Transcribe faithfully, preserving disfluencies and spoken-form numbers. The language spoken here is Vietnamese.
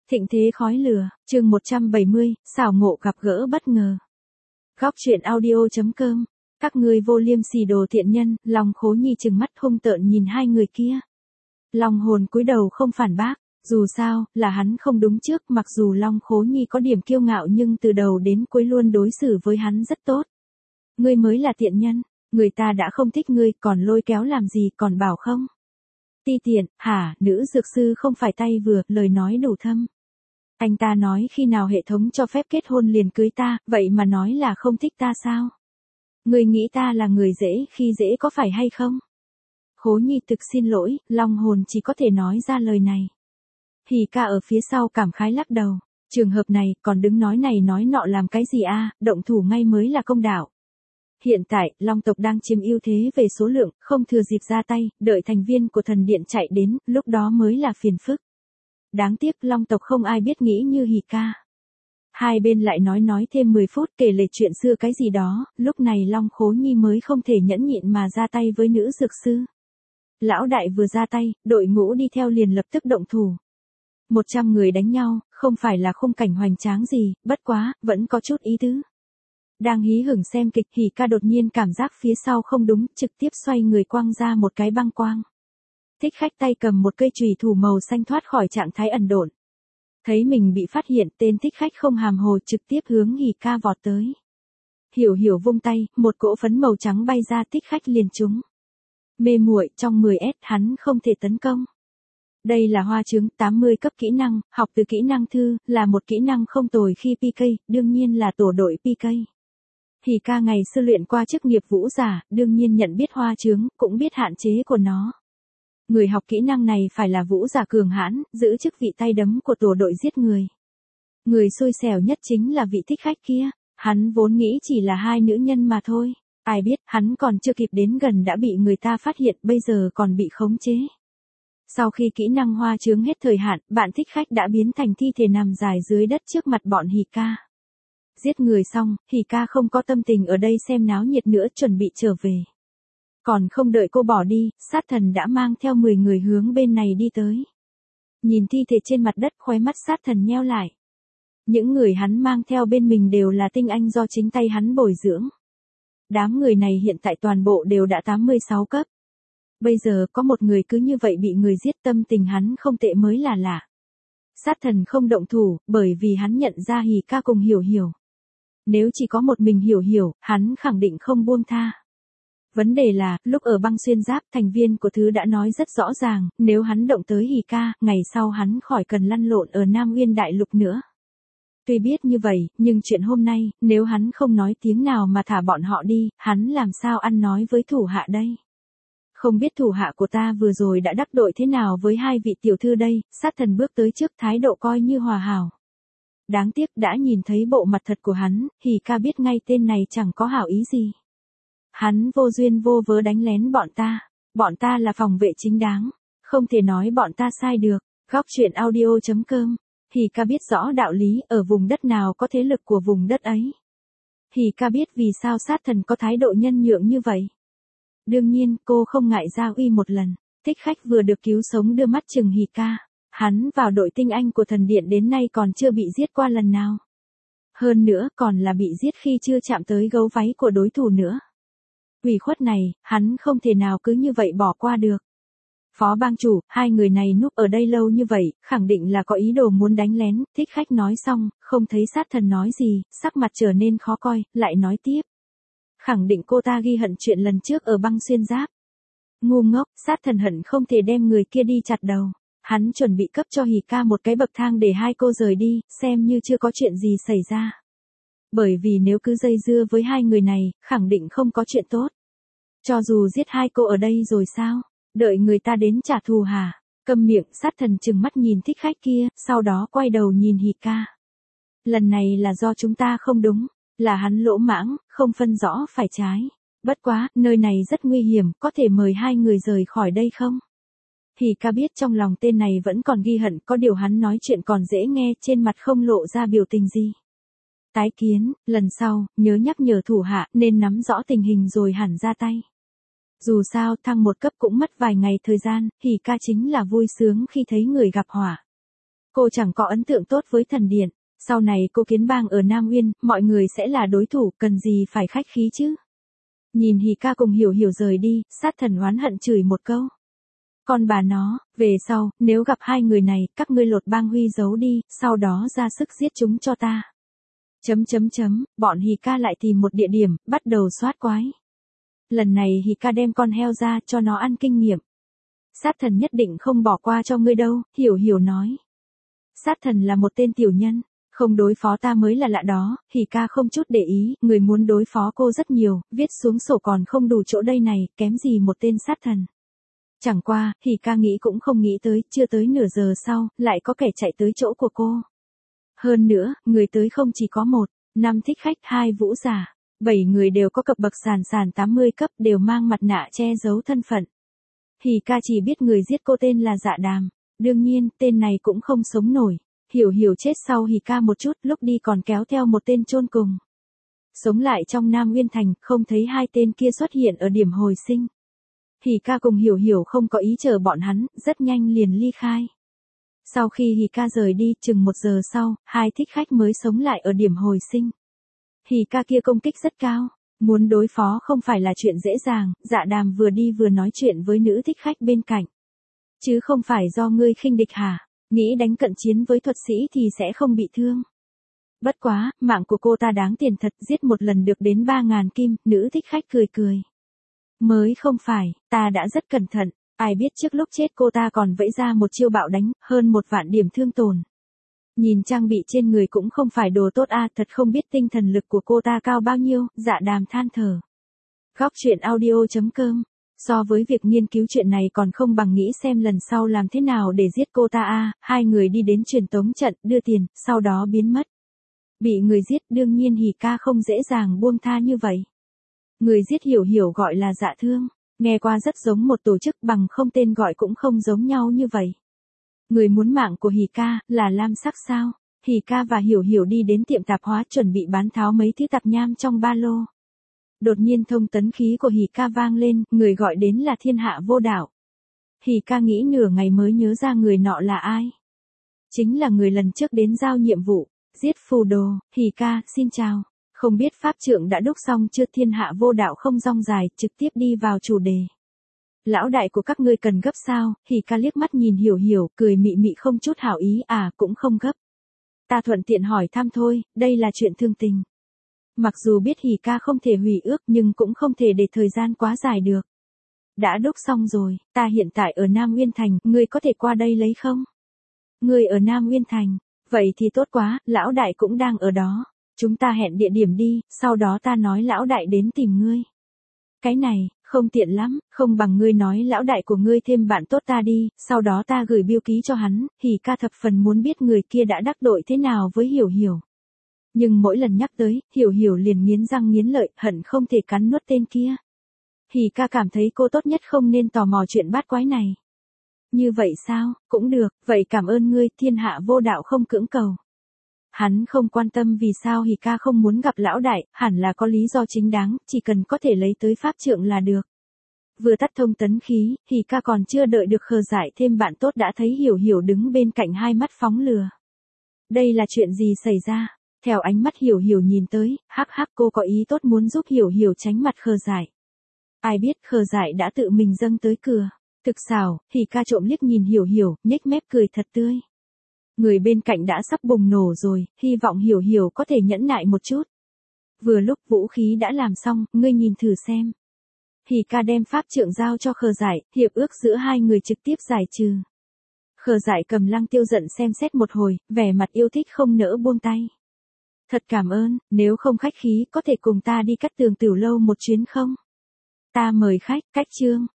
Thịnh thế khói lửa, chương một trăm bảy mươi, xảo ngộ gặp gỡ bất ngờ. Góc truyện audio.com, các ngươi vô liêm sỉ đồ thiện nhân, Long Khố Nhi trừng mắt hung tợn nhìn hai người kia. Long Hồn cúi đầu không phản bác, dù sao, là hắn không đúng trước, mặc dù Long Khố Nhi có điểm kiêu ngạo nhưng từ đầu đến cuối luôn đối xử với hắn rất tốt. Ngươi mới là thiện nhân, người ta đã không thích ngươi, còn lôi kéo làm gì, còn bảo không? Ti tiện, hả, nữ dược sư không phải tay vừa, lời nói đủ thâm. Anh ta nói khi nào hệ thống cho phép kết hôn liền cưới ta, vậy mà nói là không thích ta sao? Ngươi nghĩ ta là người dễ khi dễ có phải hay không? Khố Nhi thực xin lỗi, Long Hồn chỉ có thể nói ra lời này. Hỉ ca ở phía sau cảm khái lắc đầu, trường hợp này còn đứng nói này nói nọ làm cái gì a, động thủ ngay mới là công đạo. Hiện tại, Long tộc đang chiếm ưu thế về số lượng, không thừa dịp ra tay, đợi thành viên của thần điện chạy đến, lúc đó mới là phiền phức. Đáng tiếc Long tộc không ai biết nghĩ như Hỉ ca. Hai bên lại nói nói thêm mười phút kể lể chuyện xưa cái gì đó, lúc này Long Khố Nhi mới không thể nhẫn nhịn mà ra tay với nữ dược sư. Lão đại vừa ra tay, đội ngũ đi theo liền lập tức động thủ. Một trăm người đánh nhau, không phải là khung cảnh hoành tráng gì, bất quá, vẫn có chút ý tứ. Đang hí hửng xem kịch, Hỉ ca đột nhiên cảm giác phía sau không đúng, trực tiếp xoay người quăng ra một cái băng quang. Thích khách tay cầm một cây chùy thủ màu xanh thoát khỏi trạng thái ẩn độn. Thấy mình bị phát hiện, tên thích khách không hàm hồ trực tiếp hướng Hỉ ca vọt tới. Hiểu hiểu vung tay, một cỗ phấn màu trắng bay ra, thích khách liền trúng. Mê muội, trong mười S hắn không thể tấn công. Đây là hoa trứng tám mươi cấp kỹ năng, học từ kỹ năng thư, là một kỹ năng không tồi khi pê ca, đương nhiên là tổ đội pê ca. Hỉ ca ngày xưa luyện qua chức nghiệp vũ giả, đương nhiên nhận biết hoa trứng, cũng biết hạn chế của nó. Người học kỹ năng này phải là vũ giả cường hãn, giữ chức vị tay đấm của tổ đội giết người. Người xui xẻo nhất chính là vị thích khách kia, hắn vốn nghĩ chỉ là hai nữ nhân mà thôi, ai biết hắn còn chưa kịp đến gần đã bị người ta phát hiện, bây giờ còn bị khống chế. Sau khi kỹ năng hoa trứng hết thời hạn, bạn thích khách đã biến thành thi thể nằm dài dưới đất trước mặt bọn Hỉ ca. Giết người xong, Hỉ ca không có tâm tình ở đây xem náo nhiệt nữa, chuẩn bị trở về. Còn không đợi cô bỏ đi, sát thần đã mang theo mười người hướng bên này đi tới. Nhìn thi thể trên mặt đất, khóe mắt sát thần nheo lại. Những người hắn mang theo bên mình đều là tinh anh do chính tay hắn bồi dưỡng. Đám người này hiện tại toàn bộ đều đã tám mươi sáu cấp. Bây giờ có một người cứ như vậy bị người giết, tâm tình hắn không tệ mới là lạ. Sát thần không động thủ, bởi vì hắn nhận ra Hỉ ca cùng Hiểu Hiểu. Nếu chỉ có một mình Hiểu Hiểu, hắn khẳng định không buông tha. Vấn đề là, lúc ở băng xuyên giáp, thành viên của thứ đã nói rất rõ ràng, nếu hắn động tới Hỉ ca, ngày sau hắn khỏi cần lăn lộn ở Nam Nguyên Đại Lục nữa. Tuy biết như vậy, nhưng chuyện hôm nay, nếu hắn không nói tiếng nào mà thả bọn họ đi, hắn làm sao ăn nói với thủ hạ đây? Không biết thủ hạ của ta vừa rồi đã đắc tội thế nào với hai vị tiểu thư đây, sát thần bước tới trước, thái độ coi như hòa hảo. Đáng tiếc đã nhìn thấy bộ mặt thật của hắn, Hỉ ca biết ngay tên này chẳng có hảo ý gì. Hắn vô duyên vô vớ đánh lén bọn ta, bọn ta là phòng vệ chính đáng, không thể nói bọn ta sai được. Góc truyện audio.com, Hỉ ca biết rõ đạo lý, ở vùng đất nào có thế lực của vùng đất ấy. Hỉ ca biết vì sao sát thần có thái độ nhân nhượng như vậy. Đương nhiên, cô không ngại ra uy một lần. Thích khách vừa được cứu sống đưa mắt chừng Hỉ ca. Hắn vào đội tinh anh của thần điện đến nay còn chưa bị giết qua lần nào. Hơn nữa còn là bị giết khi chưa chạm tới gấu váy của đối thủ nữa. Ủy khuất này, hắn không thể nào cứ như vậy bỏ qua được. Phó bang chủ, hai người này núp ở đây lâu như vậy, khẳng định là có ý đồ muốn đánh lén. Thích khách nói xong, không thấy sát thần nói gì, sắc mặt trở nên khó coi, lại nói tiếp. Khẳng định cô ta ghi hận chuyện lần trước ở băng xuyên giáp. Ngu ngốc, sát thần hận không thể đem người kia đi chặt đầu. Hắn chuẩn bị cấp cho Hỉ ca một cái bậc thang để hai cô rời đi, xem như chưa có chuyện gì xảy ra. Bởi vì nếu cứ dây dưa với hai người này, khẳng định không có chuyện tốt. Cho dù giết hai cô ở đây rồi sao? Đợi người ta đến trả thù hả? Câm miệng, sát thần trừng mắt nhìn thích khách kia, sau đó quay đầu nhìn Hỉ ca. Lần này là do chúng ta không đúng, là hắn lỗ mãng, không phân rõ phải trái. Bất quá, nơi này rất nguy hiểm, có thể mời hai người rời khỏi đây không? Hỉ ca biết trong lòng tên này vẫn còn ghi hận, có điều hắn nói chuyện còn dễ nghe, trên mặt không lộ ra biểu tình gì. Tái kiến, lần sau, nhớ nhắc nhở thủ hạ, nên nắm rõ tình hình rồi hẳn ra tay. Dù sao, thăng một cấp cũng mất vài ngày thời gian, Hỉ ca chính là vui sướng khi thấy người gặp họa. Cô chẳng có ấn tượng tốt với thần điện, sau này cô kiến bang ở Nam Uyên, mọi người sẽ là đối thủ, cần gì phải khách khí chứ. Nhìn Hỉ Ca cùng Hiểu Hiểu rời đi, sát thần oán hận chửi một câu. Con bà nó, về sau, nếu gặp hai người này, các ngươi lột bang huy giấu đi, sau đó ra sức giết chúng cho ta. Chấm chấm chấm, bọn Hỉ Ca lại tìm một địa điểm, bắt đầu soát quái. Lần này Hỉ Ca đem con heo ra cho nó ăn kinh nghiệm. Sát thần nhất định không bỏ qua cho ngươi đâu, Hiểu Hiểu nói. Sát thần là một tên tiểu nhân, không đối phó ta mới là lạ đó, Hỉ Ca không chút để ý, người muốn đối phó cô rất nhiều, viết xuống sổ còn không đủ chỗ đây này, kém gì một tên sát thần. Chẳng qua, Hỉ Ca nghĩ cũng không nghĩ tới, chưa tới nửa giờ sau, lại có kẻ chạy tới chỗ của cô. Hơn nữa, người tới không chỉ có một, năm thích khách, hai vũ giả, bảy người đều có cấp bậc sàn sàn tám mươi cấp, đều mang mặt nạ che giấu thân phận. Hỉ Ca chỉ biết người giết cô tên là Dạ Đàm, đương nhiên, tên này cũng không sống nổi. Hiểu Hiểu chết sau Hỉ Ca một chút, lúc đi còn kéo theo một tên chôn cùng. Sống lại trong Nam Uyên Thành, không thấy hai tên kia xuất hiện ở điểm hồi sinh. Hỉ Ca cùng Hiểu Hiểu không có ý chờ bọn hắn, rất nhanh liền ly khai. Sau khi Hỉ Ca rời đi, chừng một giờ sau, hai thích khách mới sống lại ở điểm hồi sinh. Hỉ Ca kia công kích rất cao, muốn đối phó không phải là chuyện dễ dàng, Dạ Đàm vừa đi vừa nói chuyện với nữ thích khách bên cạnh. Chứ không phải do ngươi khinh địch hả? Nghĩ đánh cận chiến với thuật sĩ thì sẽ không bị thương. Bất quá, mạng của cô ta đáng tiền thật, giết một lần được đến ba ngàn kim, nữ thích khách cười cười. Mới không phải, ta đã rất cẩn thận, ai biết trước lúc chết cô ta còn vẫy ra một chiêu bạo đánh, hơn một vạn điểm thương tổn. Nhìn trang bị trên người cũng không phải đồ tốt a, thật không biết tinh thần lực của cô ta cao bao nhiêu, Dạ Đàm than thở. Góc truyện audio chấm com. So với việc nghiên cứu chuyện này còn không bằng nghĩ xem lần sau làm thế nào để giết cô ta a. Hai người đi đến truyền tống trận, đưa tiền, sau đó biến mất. Bị người giết đương nhiên Hỉ Ca không dễ dàng buông tha như vậy. Người giết Hiểu Hiểu gọi là Dạ Thương, nghe qua rất giống một tổ chức bằng không tên gọi cũng không giống nhau như vậy. Người muốn mạng của Hỉ Ca là lam sắc sao? Hỉ Ca và Hiểu Hiểu đi đến tiệm tạp hóa chuẩn bị bán tháo mấy thứ tạp nham trong ba lô. Đột nhiên thông tấn khí của Hỉ Ca vang lên, người gọi đến là Thiên Hạ Vô Đạo. Hỉ Ca nghĩ nửa ngày mới nhớ ra người nọ là ai. Chính là người lần trước đến giao nhiệm vụ, giết phù đồ. Hỉ Ca, xin chào. Không biết pháp trượng đã đúc xong chưa? Thiên Hạ Vô Đạo không rong dài, trực tiếp đi vào chủ đề. Lão đại của các ngươi cần gấp sao? Hỉ Ca liếc mắt nhìn Hiểu Hiểu, cười mị mị không chút hảo ý, à cũng không gấp. Ta thuận tiện hỏi thăm thôi, đây là chuyện thương tình. Mặc dù biết Hỉ Ca không thể hủy ước nhưng cũng không thể để thời gian quá dài được. Đã đúc xong rồi, ta hiện tại ở Nam Uyên Thành, ngươi có thể qua đây lấy không? Ngươi ở Nam Uyên Thành, vậy thì tốt quá, lão đại cũng đang ở đó. Chúng ta hẹn địa điểm đi, sau đó ta nói lão đại đến tìm ngươi. Cái này, không tiện lắm, không bằng ngươi nói lão đại của ngươi thêm bạn tốt ta đi, sau đó ta gửi bưu ký cho hắn. Hỉ Ca thập phần muốn biết người kia đã đắc tội thế nào với Hiểu Hiểu. Nhưng mỗi lần nhắc tới, Hiểu Hiểu liền nghiến răng nghiến lợi, hận không thể cắn nuốt tên kia. Hỉ Ca cảm thấy cô tốt nhất không nên tò mò chuyện bát quái này. Như vậy sao, cũng được, vậy cảm ơn ngươi, Thiên Hạ Vô Đạo không cưỡng cầu. Hắn không quan tâm vì sao Hỉ Ca không muốn gặp lão đại, hẳn là có lý do chính đáng, chỉ cần có thể lấy tới pháp trượng là được. Vừa tắt thông tấn khí, Hỉ Ca còn chưa đợi được khờ dại thêm bạn tốt đã thấy Hiểu Hiểu đứng bên cạnh hai mắt phóng lừa. Đây là chuyện gì xảy ra? Theo ánh mắt Hiểu Hiểu nhìn tới, hắc hắc cô có ý tốt muốn giúp Hiểu Hiểu tránh mặt khờ dại. Ai biết khờ dại đã tự mình dâng tới cửa. Thực xảo, Hỉ Ca trộm liếc nhìn Hiểu Hiểu, nhếch mép cười thật tươi. Người bên cạnh đã sắp bùng nổ rồi, hy vọng Hiểu Hiểu có thể nhẫn nại một chút. Vừa lúc vũ khí đã làm xong, ngươi nhìn thử xem. Hỉ Ca đem pháp trượng giao cho khờ dại, hiệp ước giữa hai người trực tiếp giải trừ. Khờ dại cầm lăng tiêu giận xem xét một hồi, vẻ mặt yêu thích không nỡ buông tay. Thật cảm ơn, nếu không khách khí có thể cùng ta đi Cát Tường Tiểu Lâu một chuyến không? Ta mời khách, cách chương.